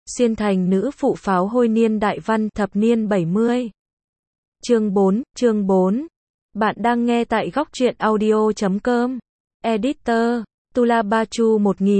Xuyên thành nữ phụ pháo hôi niên đại văn thập niên 70. Chương 4. Bạn đang nghe tại góc truyện audio.com. Editor, Tula Bachu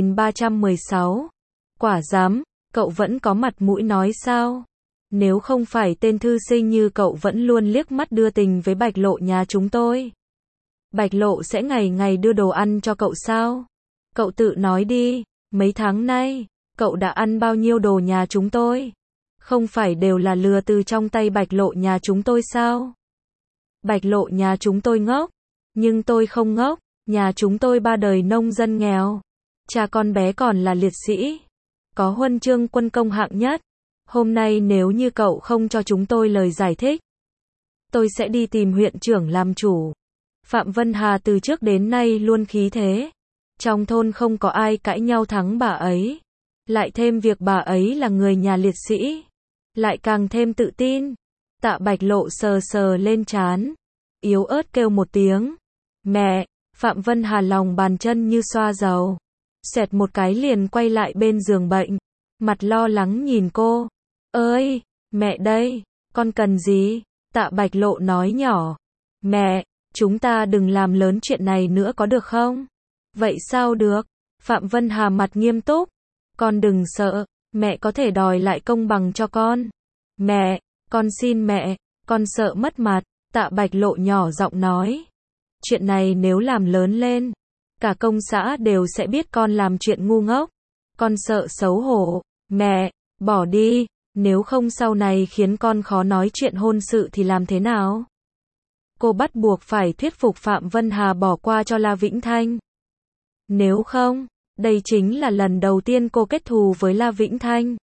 1316. Quả dám, cậu vẫn có mặt mũi nói sao? Nếu không phải tên thư sinh như cậu vẫn luôn liếc mắt đưa tình với Bạch Lộ nhà chúng tôi. Bạch Lộ sẽ ngày ngày đưa đồ ăn cho cậu sao? Cậu tự nói đi, mấy tháng nay, cậu đã ăn bao nhiêu đồ nhà chúng tôi? Không phải đều là lừa từ trong tay Bạch Lộ nhà chúng tôi sao? Bạch Lộ nhà chúng tôi ngốc, nhưng tôi không ngốc, nhà chúng tôi ba đời nông dân nghèo. Cha con bé còn là liệt sĩ, có huân chương quân công hạng nhất. Hôm nay nếu như cậu không cho chúng tôi lời giải thích, tôi sẽ đi tìm huyện trưởng làm chủ. Phạm Vân Hà từ trước đến nay luôn khí thế. Trong thôn không có ai cãi nhau thắng bà ấy. Lại thêm việc bà ấy là người nhà liệt sĩ, lại càng thêm tự tin. Tạ Bạch Lộ sờ sờ lên trán, yếu ớt kêu một tiếng. Mẹ! Phạm Vân Hà lòng bàn chân như xoa dầu. Xẹt một cái liền quay lại bên giường bệnh. Mặt lo lắng nhìn cô. Ơi! Mẹ đây! Con cần gì? Tạ Bạch Lộ nói nhỏ. Mẹ! Chúng ta đừng làm lớn chuyện này nữa có được không? Vậy sao được? Phạm Vân Hà mặt nghiêm túc. Con đừng sợ, mẹ có thể đòi lại công bằng cho con. Mẹ, con xin mẹ, con sợ mất mặt. Tạ Bạch Lộ nhỏ giọng nói. Chuyện này nếu làm lớn lên, cả công xã đều sẽ biết con làm chuyện ngu ngốc. Con sợ xấu hổ. Mẹ, bỏ đi, nếu không sau này khiến con khó nói chuyện hôn sự thì làm thế nào? Cô bắt buộc phải thuyết phục Phạm Vân Hà bỏ qua cho La Vĩnh Thanh. Nếu không, đây chính là lần đầu tiên cô kết thù với La Vĩnh Thanh.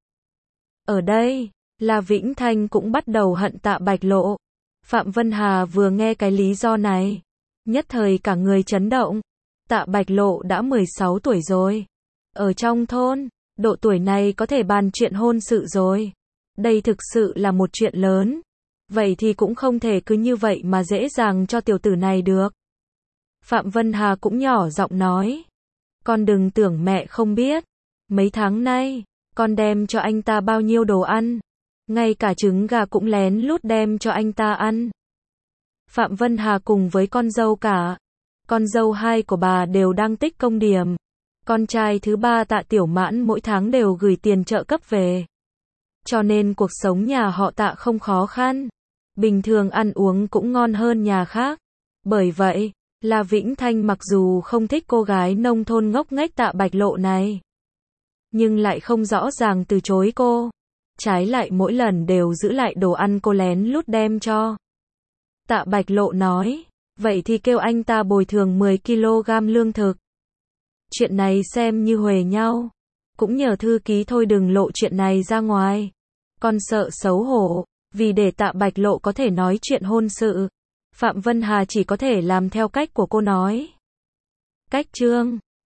Ở đây, La Vĩnh Thanh cũng bắt đầu hận Tạ Bạch Lộ. Phạm Vân Hà vừa nghe cái lý do này, nhất thời cả người chấn động. Tạ Bạch Lộ đã 16 tuổi rồi. Ở trong thôn, độ tuổi này có thể bàn chuyện hôn sự rồi. Đây thực sự là một chuyện lớn. Vậy thì cũng không thể cứ như vậy mà dễ dàng cho tiểu tử này được. Phạm Vân Hà cũng nhỏ giọng nói. Con đừng tưởng mẹ không biết. Mấy tháng nay, con đem cho anh ta bao nhiêu đồ ăn. Ngay cả trứng gà cũng lén lút đem cho anh ta ăn. Phạm Vân Hà cùng với con dâu cả. Con dâu hai của bà đều đang tích công điểm. Con trai thứ ba Tạ Tiểu Mãn mỗi tháng đều gửi tiền trợ cấp về. Cho nên cuộc sống nhà họ Tạ không khó khăn. Bình thường ăn uống cũng ngon hơn nhà khác. Bởi vậy, La Vĩnh Thanh mặc dù không thích cô gái nông thôn ngốc nghếch Tạ Bạch Lộ này, nhưng lại không rõ ràng từ chối cô. Trái lại mỗi lần đều giữ lại đồ ăn cô lén lút đem cho. Tạ Bạch Lộ nói, vậy thì kêu anh ta bồi thường 10 kg lương thực. Chuyện này xem như huề nhau. Cũng nhờ thư ký thôi đừng lộ chuyện này ra ngoài. Con sợ xấu hổ, vì để Tạ Bạch Lộ có thể nói chuyện hôn sự, Phạm Vân Hà chỉ có thể làm theo cách của cô nói. Cách chương